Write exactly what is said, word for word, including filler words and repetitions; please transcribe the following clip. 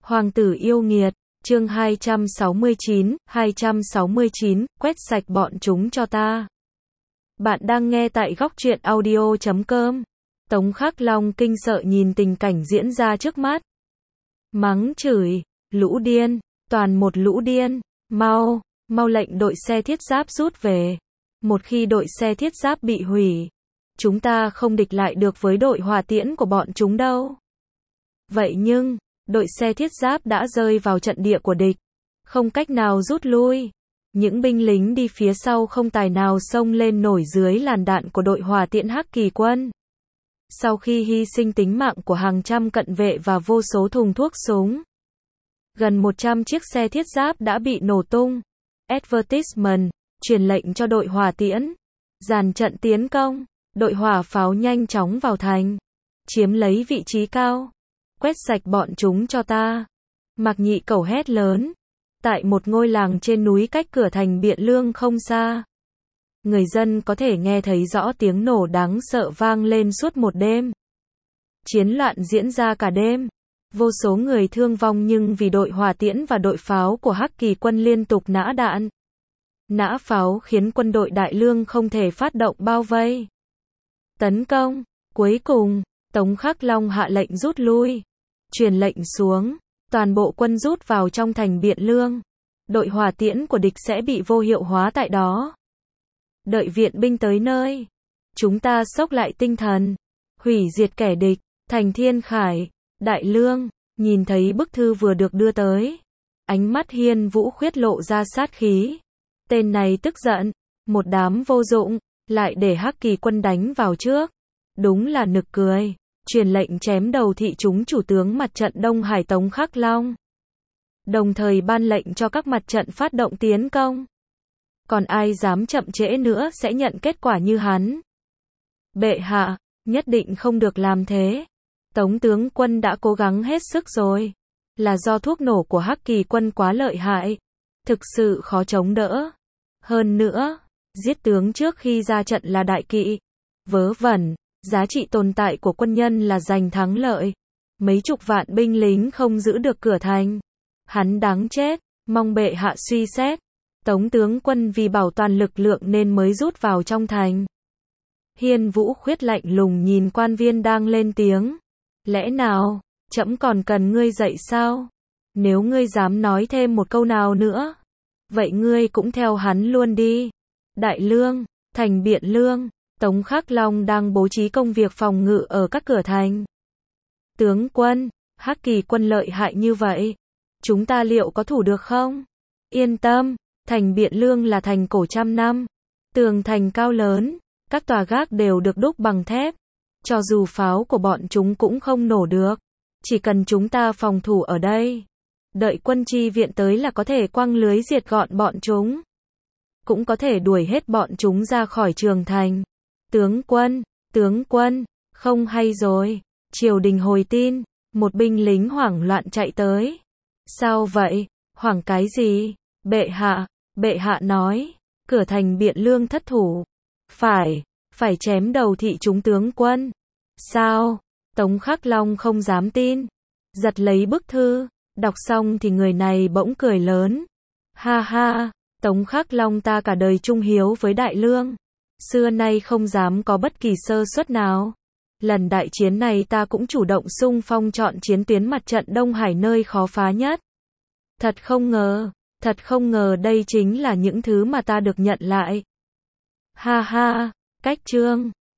Hoàng tử yêu nghiệt, chương hai trăm sáu mươi chín, hai trăm sáu mươi chín, quét sạch bọn chúng cho ta. Bạn đang nghe tại góc truyện audio chấm com. Tống Khắc Long kinh sợ nhìn tình cảnh diễn ra trước mắt. Mắng chửi, lũ điên, toàn một lũ điên, mau, mau lệnh đội xe thiết giáp rút về. Một khi đội xe thiết giáp bị hủy, chúng ta không địch lại được với đội hỏa tiễn của bọn chúng đâu. Vậy nhưng, đội xe thiết giáp đã rơi vào trận địa của địch, không cách nào rút lui. Những binh lính đi phía sau không tài nào xông lên nổi dưới làn đạn của đội hỏa tiễn Hắc Kỳ quân. Sau khi hy sinh tính mạng của hàng trăm cận vệ và vô số thùng thuốc súng, gần một trăm chiếc xe thiết giáp đã bị nổ tung. Advertisement, truyền lệnh cho đội hỏa tiễn, dàn trận tiến công, đội hỏa pháo nhanh chóng vào thành, chiếm lấy vị trí cao, quét sạch bọn chúng cho ta. Mạc Nhị Cẩu hét lớn, tại một ngôi làng trên núi cách cửa thành Biện Lương không xa. Người dân có thể nghe thấy rõ tiếng nổ đáng sợ vang lên suốt một đêm. Chiến loạn diễn ra cả đêm. Vô số người thương vong nhưng vì đội hỏa tiễn và đội pháo của Hắc Kỳ quân liên tục nã đạn. Nã pháo khiến quân đội Đại Lương không thể phát động bao vây. Tấn công. Cuối cùng, Tống Khắc Long hạ lệnh rút lui. Truyền lệnh xuống, toàn bộ quân rút vào trong thành Biện Lương. Đội hỏa tiễn của địch sẽ bị vô hiệu hóa tại đó. Đợi viện binh tới nơi, chúng ta xốc lại tinh thần, hủy diệt kẻ địch. Thành Thiên Khải, Đại Lương, nhìn thấy bức thư vừa được đưa tới. Ánh mắt Hiên Vũ Khuyết lộ ra sát khí. Tên này tức giận, một đám vô dụng, lại để Hắc Kỳ quân đánh vào trước. Đúng là nực cười. Truyền lệnh chém đầu thị chúng chủ tướng mặt trận Đông Hải Tống Khắc Long. Đồng thời ban lệnh cho các mặt trận phát động tiến công. Còn ai dám chậm trễ nữa sẽ nhận kết quả như hắn. Bệ hạ, nhất định không được làm thế. Tống tướng quân đã cố gắng hết sức rồi. Là do thuốc nổ của Hắc Kỳ quân quá lợi hại. Thực sự khó chống đỡ. Hơn nữa, giết tướng trước khi ra trận là đại kỵ. Vớ vẩn. Giá trị tồn tại của quân nhân là giành thắng lợi. Mấy chục vạn binh lính không giữ được cửa thành. Hắn đáng chết, mong bệ hạ suy xét. Tống tướng quân vì bảo toàn lực lượng nên mới rút vào trong thành. Hiên Vũ Khuyết lạnh lùng nhìn quan viên đang lên tiếng. Lẽ nào, trẫm còn cần ngươi dạy sao? Nếu ngươi dám nói thêm một câu nào nữa, vậy ngươi cũng theo hắn luôn đi. Đại Lương, thành Biện Lương. Tống Khắc Long đang bố trí công việc phòng ngự ở các cửa thành. Tướng quân, Hắc Kỳ quân lợi hại như vậy, chúng ta liệu có thủ được không? Yên tâm, thành Biện Lương là thành cổ trăm năm. Tường thành cao lớn, các tòa gác đều được đúc bằng thép. Cho dù pháo của bọn chúng cũng không nổ được. Chỉ cần chúng ta phòng thủ ở đây, đợi quân chi viện tới là có thể quăng lưới diệt gọn bọn chúng. Cũng có thể đuổi hết bọn chúng ra khỏi trường thành. Tướng quân, tướng quân, không hay rồi. Triều đình hồi tin, một binh lính hoảng loạn chạy tới. Sao vậy? Hoảng cái gì? Bệ hạ, bệ hạ nói, cửa thành Biện Lương thất thủ. Phải, phải chém đầu thị chúng tướng quân. Sao? Tống Khắc Long không dám tin. Giật lấy bức thư, đọc xong thì người này bỗng cười lớn. Ha ha, Tống Khắc Long ta cả đời trung hiếu với Đại Lương. Xưa nay không dám có bất kỳ sơ suất nào. Lần đại chiến này ta cũng chủ động xung phong chọn chiến tuyến mặt trận Đông Hải nơi khó phá nhất. Thật không ngờ, thật không ngờ đây chính là những thứ mà ta được nhận lại. Ha ha, cách chương.